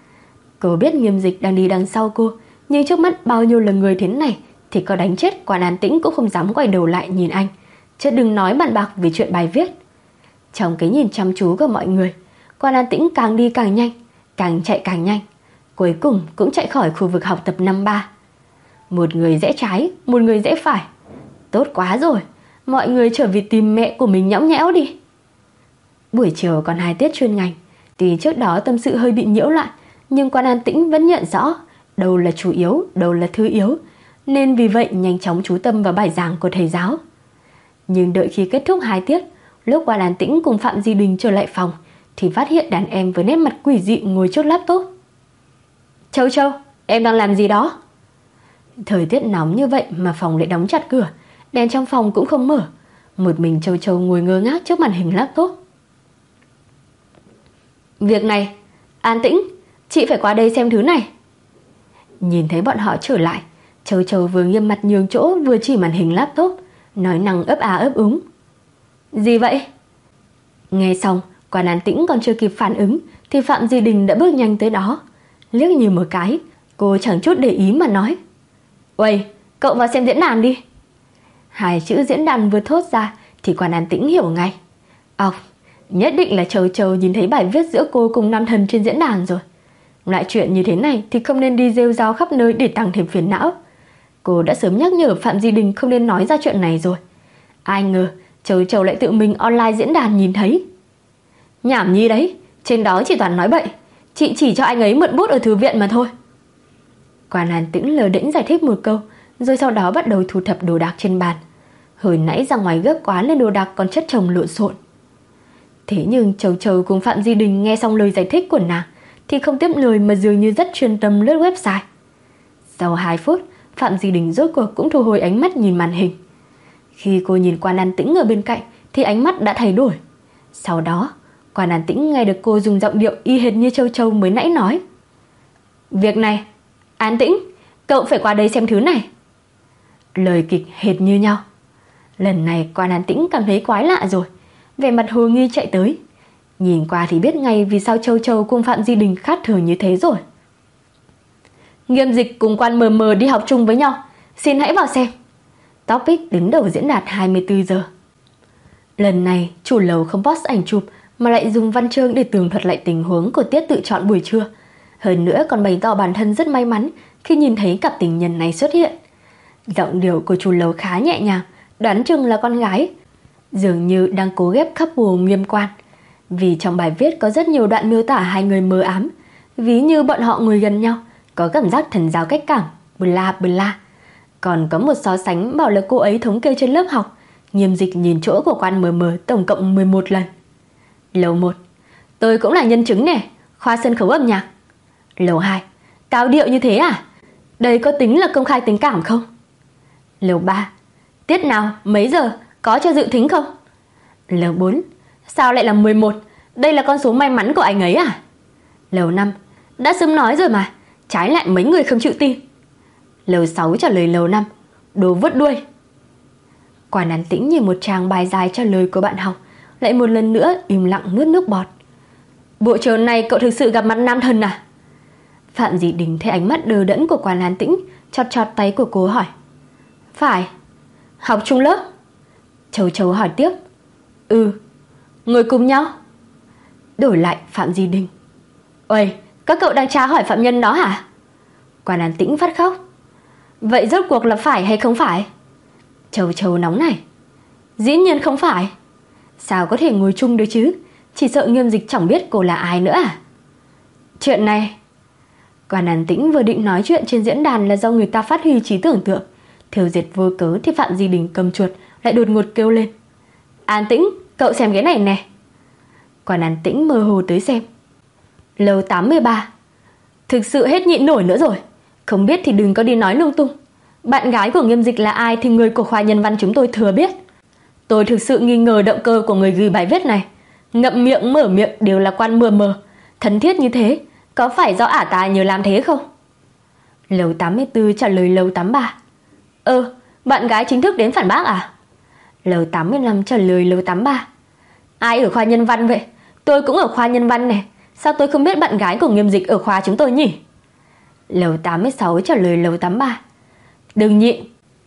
Cô biết Nghiêm Dịch đang đi đằng sau cô, nhưng trước mắt bao nhiêu là người thế này thì có đánh chết Quan An Tĩnh cũng không dám quay đầu lại nhìn anh, chứ đừng nói bàn bạc về chuyện bài viết. Trong cái nhìn chăm chú của mọi người, Quan An Tĩnh càng đi càng nhanh, càng chạy càng nhanh, cuối cùng cũng chạy khỏi khu vực học tập năm ba. Một người rẽ trái, một người rẽ phải. Tốt quá rồi, mọi người trở về tìm mẹ của mình nhõng nhẽo đi. Buổi chiều còn hai tiết chuyên ngành. Tuy trước đó tâm sự hơi bị nhiễu loạn, nhưng Quan An Tĩnh vẫn nhận rõ đâu là chủ yếu, đâu là thứ yếu, nên vì vậy nhanh chóng chú tâm vào bài giảng của thầy giáo. Nhưng đợi khi kết thúc hai tiết, lúc Quan An Tĩnh cùng Phạm Di Đình trở lại phòng thì phát hiện đàn em với nét mặt quỷ dị ngồi trước laptop. Châu Châu, em đang làm gì đó? Thời tiết nóng như vậy mà phòng lại đóng chặt cửa, đèn trong phòng cũng không mở. Một mình Châu Châu ngồi ngơ ngác trước màn hình laptop. Việc này, An Tĩnh, chị phải qua đây xem thứ này. Nhìn thấy bọn họ trở lại, Châu Châu vừa nghiêm mặt nhường chỗ vừa chỉ màn hình laptop, nói năng ấp á ấp úng. Gì vậy? Nghe xong, Quan An Tĩnh còn chưa kịp phản ứng thì Phạm Di Đình đã bước nhanh tới đó. Liếc nhìn một cái, cô chẳng chút để ý mà nói. Uầy, cậu vào xem diễn đàn đi. Hai chữ diễn đàn vừa thốt ra thì Quan An Tĩnh hiểu ngay. Ọc, nhất định là Châu Châu nhìn thấy bài viết giữa cô cùng nam thần trên diễn đàn rồi. Loại chuyện như thế này thì không nên đi rêu rao khắp nơi để tăng thêm phiền não. Cô đã sớm nhắc nhở Phạm Di Đình không nên nói ra chuyện này rồi. Ai ngờ Châu Châu lại tự mình online diễn đàn nhìn thấy. Nhảm nhi đấy, trên đó chỉ toàn nói bậy. Chị chỉ cho anh ấy mượn bút ở thư viện mà thôi. Quan An Tĩnh lờ đễnh giải thích một câu, rồi sau đó bắt đầu thu thập đồ đạc trên bàn. Hồi nãy ra ngoài gấp quá nên đồ đạc còn chất chồng lộn xộn. Thế nhưng Châu Châu cùng Phạm Di Đình nghe xong lời giải thích của nàng thì không tiếp lời mà dường như rất chuyên tâm lướt website. Sau hai phút, Phạm Di Đình rốt cuộc cũng thu hồi ánh mắt nhìn màn hình. Khi cô nhìn Quan An Tĩnh ở bên cạnh thì ánh mắt đã thay đổi. Sau đó, Quan An Tĩnh nghe được cô dùng giọng điệu y hệt như Châu Châu mới nãy nói. Việc này, An Tĩnh, cậu phải qua đây xem thứ này. Lời kịch hệt như nhau. Lần này Quan An Tĩnh cảm thấy quái lạ rồi, vẻ mặt hồ nghi chạy tới. Nhìn qua thì biết ngay vì sao Châu Châu cùng Phạm Di Đình khác thường như thế rồi. Nghiêm Dịch cùng Quan mờ mờ đi học chung với nhau, xin hãy vào xem. Topic đứng đầu diễn đạt hai mươi tư giờ. Lần này chủ lầu không post ảnh chụp mà lại dùng văn chương để tường thuật lại tình huống của tiết tự chọn buổi trưa. Hơn nữa còn bày tỏ bản thân rất may mắn khi nhìn thấy cặp tình nhân này xuất hiện. Giọng điệu của chú Lấu khá nhẹ nhàng, đoán chừng là con gái, dường như đang cố ghép couple nghiêm quan. Vì trong bài viết có rất nhiều đoạn miêu tả hai người mờ ám, ví như bọn họ ngồi gần nhau, có cảm giác thần giao cách cảm, bla bla. Còn có một so sánh bảo là cô ấy thống kê trên lớp học, Nghiêm Dịch nhìn chỗ của quan mờ mờ tổng cộng mười một lần. Lầu một, tôi cũng là nhân chứng nè, khoa sân khấu âm nhạc. Lầu hai, cao điệu như thế à? Đây có tính là công khai tình cảm không? Lầu ba, tiết nào, mấy giờ, có cho dự thính không? Lầu bốn, sao lại là mười một? Đây là con số may mắn của anh ấy à? Lầu năm, đã sớm nói rồi mà, trái lại mấy người không chịu tin. Lầu sáu trả lời lầu năm, đồ vứt đuôi. Quan An Tĩnh nhìn một trang bài dài trả lời của bạn học, lại một lần nữa im lặng nuốt nước bọt. Bộ trường này cậu thực sự gặp mặt nam thần à? Phạm Dị Đình thấy ánh mắt đờ đẫn của Quan An Tĩnh, chọt chọt tay của cô hỏi. Phải. Học chung lớp? Châu Châu hỏi tiếp. Ừ. Ngồi cùng nhau? Đổi lại Phạm Dị Đình. Ôi, các cậu đang tra hỏi phạm nhân đó hả? Quan An Tĩnh phát khóc. Vậy rốt cuộc là phải hay không phải? Châu Châu nóng này. Dĩ nhiên không phải. Sao có thể ngồi chung được chứ? Chỉ sợ Nghiêm Dịch chẳng biết cô là ai nữa à? Chuyện này... Quan An Tĩnh vừa định nói chuyện trên diễn đàn là do người ta phát huy trí tưởng tượng, thiêu diệt vô cớ thì Phạm Di Đình cầm chuột lại đột ngột kêu lên. An Tĩnh, cậu xem cái này nè. Quan An Tĩnh mơ hồ tới xem. Lầu tám mươi ba. Thực sự hết nhịn nổi nữa rồi. Không biết thì đừng có đi nói lung tung. Bạn gái của Nghiêm Dịch là ai thì người của khoa nhân văn chúng tôi thừa biết. Tôi thực sự nghi ngờ động cơ của người gửi bài viết này. Ngậm miệng mở miệng đều là quan mờ mờ, thân thiết như thế, có phải do ả ta nhờ làm thế không? Lầu tám mươi tư trả lời lầu tám mươi ba. Ơ, bạn gái chính thức đến phản bác à? Lầu tám mươi lăm trả lời lầu tám mươi ba. Ai ở khoa nhân văn vậy? Tôi cũng ở khoa nhân văn này. Sao tôi không biết bạn gái của Nghiêm Dịch ở khoa chúng tôi nhỉ? Lầu tám mươi sáu trả lời lầu tám mươi ba. Đừng nhịn.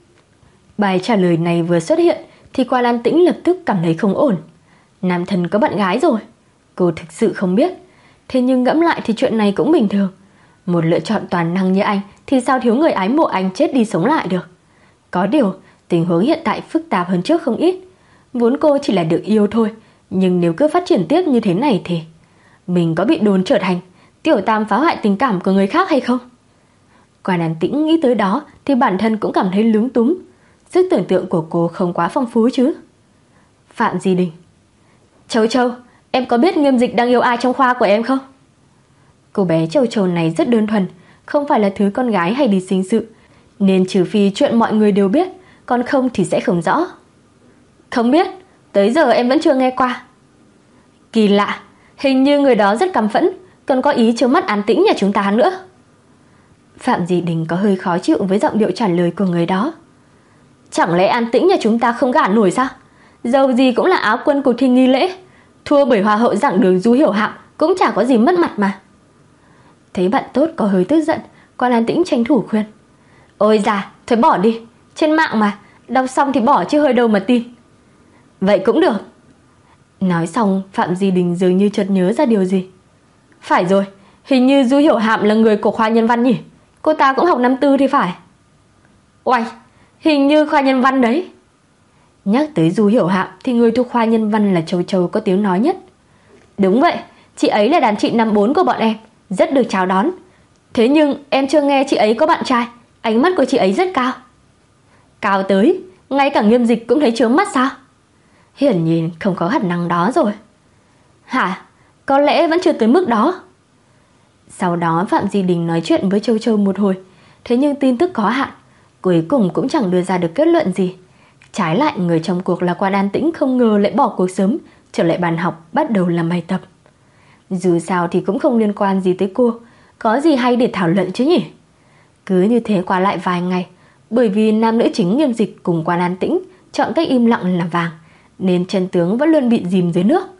Bài trả lời này vừa xuất hiện thì Quan An Tĩnh lập tức cảm thấy không ổn. Nam thần có bạn gái rồi. Cô thực sự không biết. Thế nhưng ngẫm lại thì chuyện này cũng bình thường. Một lựa chọn toàn năng như anh thì sao thiếu người ái mộ anh chết đi sống lại được. Có điều tình huống hiện tại phức tạp hơn trước không ít. Vốn cô chỉ là được yêu thôi, nhưng nếu cứ phát triển tiếp như thế này thì mình có bị đồn trở thành tiểu tam phá hoại tình cảm của người khác hay không? Quan An Tĩnh nghĩ tới đó thì bản thân cũng cảm thấy lúng túng. Sức tưởng tượng của cô không quá phong phú chứ. Phạm Di Đình. Châu Châu, em có biết Nghiêm Dịch đang yêu ai trong khoa của em không? Cô bé Châu Châu này rất đơn thuần, không phải là thứ con gái hay đi sinh sự, nên trừ phi chuyện mọi người đều biết, còn không thì sẽ không rõ. Không biết, tới giờ em vẫn chưa nghe qua. Kỳ lạ, hình như người đó rất căm phẫn, còn có ý trêu mắt An Tĩnh nhà chúng ta nữa. Phạm Di Đình có hơi khó chịu với giọng điệu trả lời của người đó. Chẳng lẽ An Tĩnh nhà chúng ta không gả nổi sao? Dầu gì cũng là áo quân cuộc thi nghi lễ, thua bởi hoa hậu giảng đường Du Hiểu Hạm cũng chả có gì mất mặt mà. Thấy bạn tốt có hơi tức giận, Quan An Tĩnh tranh thủ khuyên. Ôi già, thôi bỏ đi, trên mạng mà, đọc xong thì bỏ chứ hơi đâu mà tin. Vậy cũng được. Nói xong, Phạm Di Đình dường như chợt nhớ ra điều gì. Phải rồi, hình như Du Hiểu Hạm là người của khoa nhân văn nhỉ? Cô ta cũng học năm tư thì phải. Oài, hình như khoa nhân văn đấy. Nhắc tới Du Hiểu Hạm thì người thuộc khoa nhân văn là Châu Châu có tiếng nói nhất. Đúng vậy, chị ấy là đàn chị năm bốn của bọn em, rất được chào đón. Thế nhưng em chưa nghe chị ấy có bạn trai, ánh mắt của chị ấy rất cao. Cao tới, ngay cả Nghiêm Dịch cũng thấy chướng mắt sao? Hiển nhiên không có khả năng đó rồi. Hả? Có lẽ vẫn chưa tới mức đó. Sau đó Phạm Di Đình nói chuyện với Châu Châu một hồi, thế nhưng tin tức có hạn, cuối cùng cũng chẳng đưa ra được kết luận gì. Trái lại người trong cuộc là Quan An Tĩnh không ngờ lại bỏ cuộc sớm, trở lại bàn học bắt đầu làm bài tập. Dù sao thì cũng không liên quan gì tới cô, có gì hay để thảo luận chứ nhỉ? Cứ như thế qua lại vài ngày, bởi vì nam nữ chính Nghiêm Dịch cùng Quan An Tĩnh chọn cách im lặng là vàng, nên chân tướng vẫn luôn bị dìm dưới nước.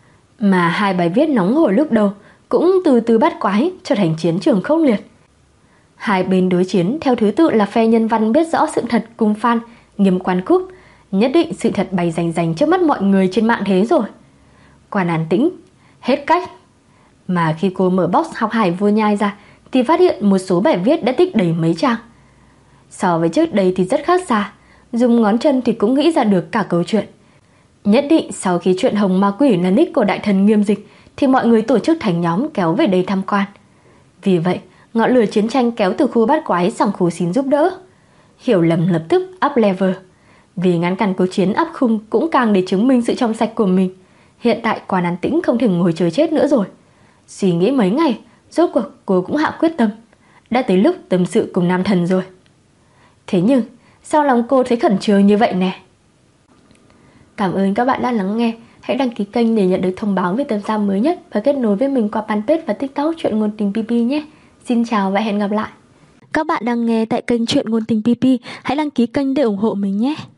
Mà hai bài viết nóng hổi lúc đầu cũng từ từ bắt quái trở thành chiến trường khốc liệt. Hai bên đối chiến theo thứ tự là phe nhân văn biết rõ sự thật cùng fan Nghiêm Quan Cúc, nhất định sự thật bày rành rành trước mắt mọi người trên mạng thế rồi. Quan An Tĩnh hết cách. Mà khi cô mở box học Hải Vô Nhai ra thì phát hiện một số bài viết đã tích đầy mấy trang. So với trước đây thì rất khác xa, dùng ngón chân thì cũng nghĩ ra được cả câu chuyện. Nhất định sau khi chuyện Hồng Ma Quỷ là nick của đại thần Nghiêm Dịch thì mọi người tổ chức thành nhóm kéo về đây tham quan. Vì vậy, ngọn lửa chiến tranh kéo từ khu bát quái sang khu xin giúp đỡ. Hiểu Lầm lập tức up level. Vì ngăn cản cuộc chiến áp khung cũng càng để chứng minh sự trong sạch của mình. Hiện tại Quan An Tĩnh không thể ngồi chờ chết nữa rồi. Suy nghĩ mấy ngày, rốt cuộc cô cũng hạ quyết tâm. Đã tới lúc tâm sự cùng nam thần rồi. Thế nhưng, sao lòng cô thấy khẩn trương như vậy nè? Cảm ơn các bạn đã lắng nghe. Hãy đăng ký kênh để nhận được thông báo về tập ra mới nhất và kết nối với mình qua fanpage và TikTok Chuyện Ngôn Tình pê pê nhé. Xin chào và hẹn gặp lại. Các bạn đang nghe tại kênh Chuyện Ngôn Tình pê pê. Hãy đăng ký kênh để ủng hộ mình nhé.